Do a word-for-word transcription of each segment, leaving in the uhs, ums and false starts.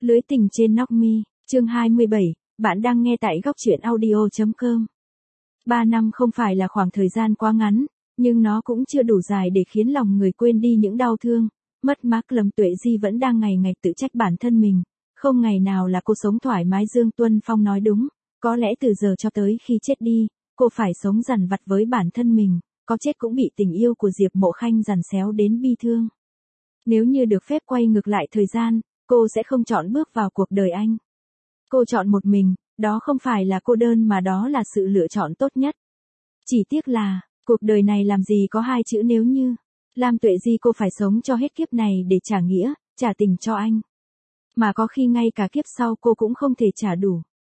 Lưới tình trên nóc mi, chương hai mươi bảy, bạn đang nghe tại góc truyện audio chấm com. Ba năm không phải là khoảng thời gian quá ngắn, nhưng nó cũng chưa đủ dài để khiến lòng người quên đi những đau thương, mất mát. Lâm Tuệ Di vẫn đang ngày ngày tự trách bản thân mình, không ngày nào là cô sống thoải mái. Dương Tuân Phong nói đúng, có lẽ từ giờ cho tới khi chết đi, cô phải sống dằn vặt với bản thân mình, có chết cũng bị tình yêu của Diệp Mộ Khanh dằn xéo đến bi thương. Nếu như được phép quay ngược lại thời gian, cô sẽ không chọn bước vào cuộc đời anh. Cô chọn một mình, đó không phải là cô đơn mà đó là sự lựa chọn tốt nhất. Chỉ tiếc là, cuộc đời này làm gì có hai chữ nếu như. Lam Tuệ Di cô phải sống cho hết kiếp này để trả nghĩa, trả tình cho anh. Mà có khi ngay cả kiếp sau cô cũng không thể trả đủ.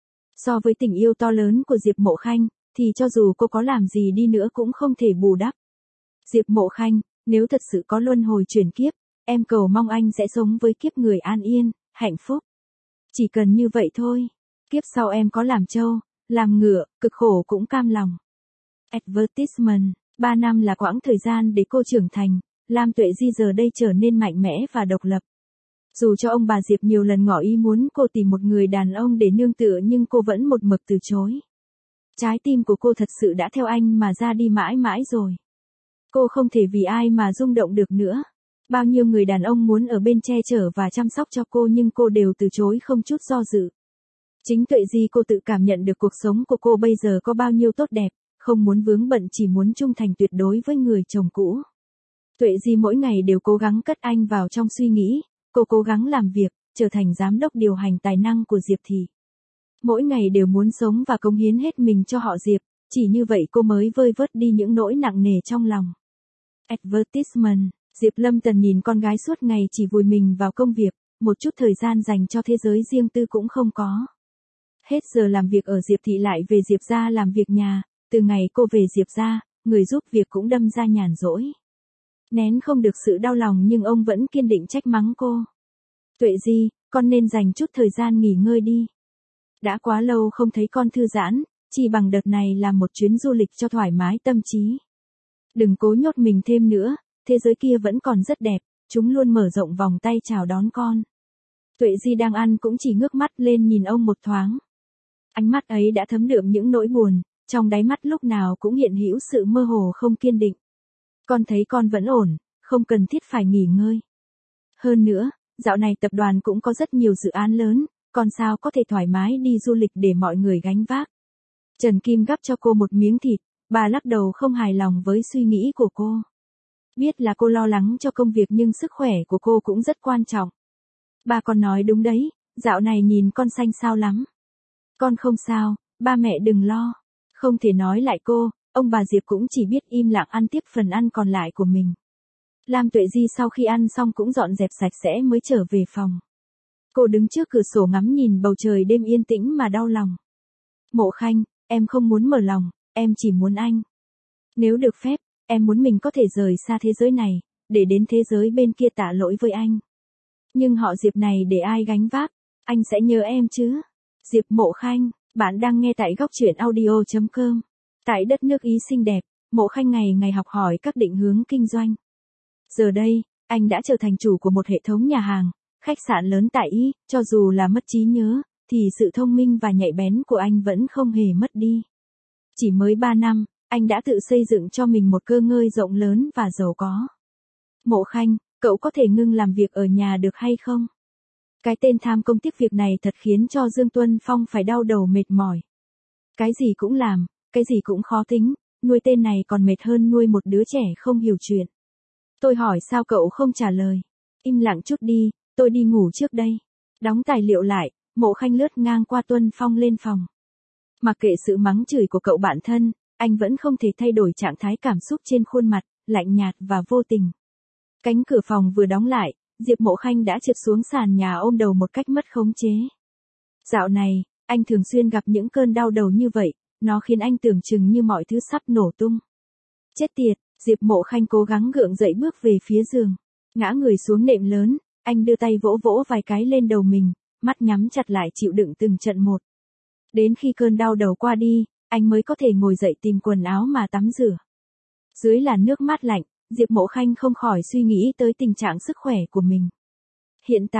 So với tình yêu to lớn của Diệp Mộ Khanh, thì cho dù cô có làm gì đi nữa cũng không thể bù đắp. Diệp Mộ Khanh, nếu thật sự có luân hồi chuyển kiếp, em cầu mong anh sẽ sống với kiếp người an yên, hạnh phúc. Chỉ cần như vậy thôi. Kiếp sau em có làm trâu, làm ngựa, cực khổ cũng cam lòng. Advertisement, ba năm là quãng thời gian để cô trưởng thành, Lam Tuệ Di giờ đây trở nên mạnh mẽ và độc lập. Dù cho ông bà Diệp nhiều lần ngỏ ý muốn cô tìm một người đàn ông để nương tựa nhưng cô vẫn một mực từ chối. Trái tim của cô thật sự đã theo anh mà ra đi mãi mãi rồi. Cô không thể vì ai mà rung động được nữa. Bao nhiêu người đàn ông muốn ở bên che chở và chăm sóc cho cô nhưng cô đều từ chối không chút do dự. Chính Tuệ Di cô tự cảm nhận được cuộc sống của cô bây giờ có bao nhiêu tốt đẹp, không muốn vướng bận chỉ muốn trung thành tuyệt đối với người chồng cũ. Tuệ Di mỗi ngày đều cố gắng cất anh vào trong suy nghĩ, cô cố gắng làm việc, trở thành giám đốc điều hành tài năng của Diệp Thị. Mỗi ngày đều muốn sống và cống hiến hết mình cho họ Diệp, chỉ như vậy cô mới vơi vớt đi những nỗi nặng nề trong lòng. Advertisement. Diệp Lâm Tần nhìn con gái suốt ngày chỉ vùi mình vào công việc, một chút thời gian dành cho thế giới riêng tư cũng không có. Hết giờ làm việc ở Diệp Thị lại về Diệp gia làm việc nhà, từ ngày cô về Diệp gia, người giúp việc cũng đâm ra nhàn rỗi. Nén không được sự đau lòng nhưng ông vẫn kiên định trách mắng cô. Tuệ Di, con nên dành chút thời gian nghỉ ngơi đi. Đã quá lâu không thấy con thư giãn, chỉ bằng đợt này làm một chuyến du lịch cho thoải mái tâm trí. Đừng cố nhốt mình thêm nữa. Thế giới kia vẫn còn rất đẹp, chúng luôn mở rộng vòng tay chào đón con. Tuệ Di đang ăn cũng chỉ ngước mắt lên nhìn ông một thoáng. Ánh mắt ấy đã thấm đượm những nỗi buồn, trong đáy mắt lúc nào cũng hiện hữu sự mơ hồ không kiên định. Con thấy con vẫn ổn, không cần thiết phải nghỉ ngơi. Hơn nữa, dạo này tập đoàn cũng có rất nhiều dự án lớn, con sao có thể thoải mái đi du lịch để mọi người gánh vác. Trần Kim gắp cho cô một miếng thịt, bà lắc đầu không hài lòng với suy nghĩ của cô. Biết là cô lo lắng cho công việc nhưng sức khỏe của cô cũng rất quan trọng. Ba con nói đúng đấy, dạo này nhìn con xanh xao lắm. Con không sao, ba mẹ đừng lo. Không thể nói lại cô, ông bà Diệp cũng chỉ biết im lặng ăn tiếp phần ăn còn lại của mình. Lam Tuệ Di sau khi ăn xong cũng dọn dẹp sạch sẽ mới trở về phòng. Cô đứng trước cửa sổ ngắm nhìn bầu trời đêm yên tĩnh mà đau lòng. Mộ Khanh, em không muốn mở lòng, em chỉ muốn anh. Nếu được phép, em muốn mình có thể rời xa thế giới này, để đến thế giới bên kia tạ lỗi với anh. Nhưng họ Diệp này để ai gánh vác, anh sẽ nhớ em chứ. Diệp Mộ Khanh, bạn đang nghe tại góc truyện audio chấm com. Tại đất nước Ý xinh đẹp, Mộ Khanh ngày ngày học hỏi các định hướng kinh doanh. Giờ đây, anh đã trở thành chủ của một hệ thống nhà hàng, khách sạn lớn tại Ý, cho dù là mất trí nhớ, thì sự thông minh và nhạy bén của anh vẫn không hề mất đi. Chỉ mới ba năm, anh đã tự xây dựng cho mình một cơ ngơi rộng lớn và giàu có. Mộ Khanh, cậu có thể ngưng làm việc ở nhà được hay không? Cái tên tham công tiếc việc này thật khiến cho Dương Tuân Phong phải đau đầu mệt mỏi. Cái gì cũng làm, cái gì cũng khó tính, nuôi tên này còn mệt hơn nuôi một đứa trẻ không hiểu chuyện. Tôi hỏi sao cậu không trả lời. Im lặng chút đi, tôi đi ngủ trước đây. Đóng tài liệu lại, Mộ Khanh lướt ngang qua Tuân Phong lên phòng. Mặc kệ sự mắng chửi của cậu bạn thân, anh vẫn không thể thay đổi trạng thái cảm xúc trên khuôn mặt, lạnh nhạt và vô tình. Cánh cửa phòng vừa đóng lại, Diệp Mộ Khanh đã trượt xuống sàn nhà ôm đầu một cách mất khống chế. Dạo này, anh thường xuyên gặp những cơn đau đầu như vậy, nó khiến anh tưởng chừng như mọi thứ sắp nổ tung. Chết tiệt, Diệp Mộ Khanh cố gắng gượng dậy bước về phía giường. Ngã người xuống nệm lớn, anh đưa tay vỗ vỗ vài cái lên đầu mình, mắt nhắm chặt lại chịu đựng từng trận một. Đến khi cơn đau đầu qua đi, anh mới có thể ngồi dậy tìm quần áo mà tắm rửa. Dưới làn nước mát lạnh, Diệp Mộ Khanh không khỏi suy nghĩ tới tình trạng sức khỏe của mình. Hiện tại,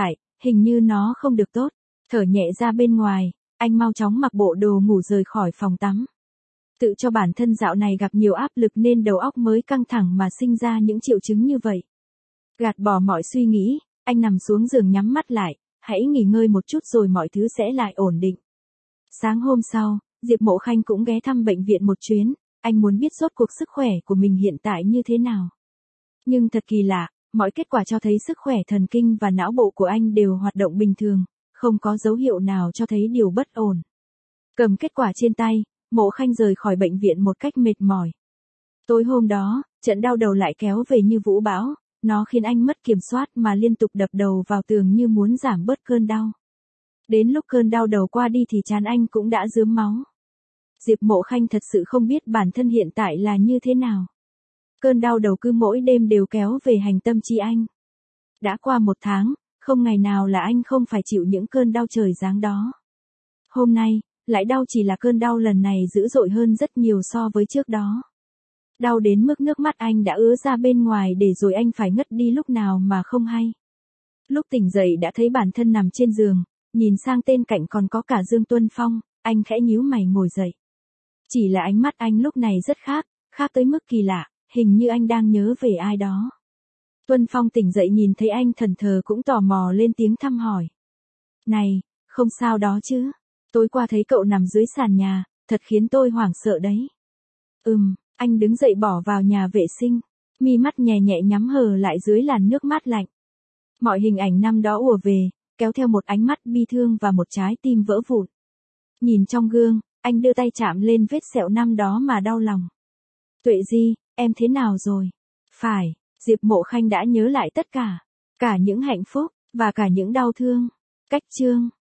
hình như nó không được tốt. Thở nhẹ ra bên ngoài, anh mau chóng mặc bộ đồ ngủ rời khỏi phòng tắm. Tự cho bản thân dạo này gặp nhiều áp lực nên đầu óc mới căng thẳng mà sinh ra những triệu chứng như vậy. Gạt bỏ mọi suy nghĩ, anh nằm xuống giường nhắm mắt lại, hãy nghỉ ngơi một chút rồi mọi thứ sẽ lại ổn định. Sáng hôm sau, Diệp Mộ Khanh cũng ghé thăm bệnh viện một chuyến, anh muốn biết rốt cuộc sức khỏe của mình hiện tại như thế nào. Nhưng thật kỳ lạ, mọi kết quả cho thấy sức khỏe thần kinh và não bộ của anh đều hoạt động bình thường, không có dấu hiệu nào cho thấy điều bất ổn. Cầm kết quả trên tay, Mộ Khanh rời khỏi bệnh viện một cách mệt mỏi. Tối hôm đó, trận đau đầu lại kéo về như vũ bão, nó khiến anh mất kiểm soát mà liên tục đập đầu vào tường như muốn giảm bớt cơn đau. Đến lúc cơn đau đầu qua đi thì trán anh cũng đã rướm máu. Diệp Mộ Khanh thật sự không biết bản thân hiện tại là như thế nào. Cơn đau đầu cứ mỗi đêm đều kéo về hành tâm trí anh. Đã qua một tháng, không ngày nào là anh không phải chịu những cơn đau trời giáng đó. Hôm nay, lại đau chỉ là cơn đau lần này dữ dội hơn rất nhiều so với trước đó. Đau đến mức nước mắt anh đã ứa ra bên ngoài để rồi anh phải ngất đi lúc nào mà không hay. Lúc tỉnh dậy đã thấy bản thân nằm trên giường, nhìn sang tên cạnh còn có cả Dương Tuân Phong, anh khẽ nhíu mày ngồi dậy. Chỉ là ánh mắt anh lúc này rất khác, khác tới mức kỳ lạ, hình như anh đang nhớ về ai đó. Tuân Phong tỉnh dậy nhìn thấy anh thẫn thờ cũng tò mò lên tiếng thăm hỏi. Này, không sao đó chứ? Tối qua thấy cậu nằm dưới sàn nhà, thật khiến tôi hoảng sợ đấy. Ừm, anh đứng dậy bỏ vào nhà vệ sinh, mi mắt nhẹ nhẹ nhắm hờ lại dưới làn nước mát lạnh. Mọi hình ảnh năm đó ùa về, kéo theo một ánh mắt bi thương và một trái tim vỡ vụn. Nhìn trong gương, anh đưa tay chạm lên vết sẹo năm đó mà đau lòng. Tuệ Di, em thế nào rồi? Phải, Diệp Mộ Khanh đã nhớ lại tất cả, cả những hạnh phúc, và cả những đau thương. Cách chương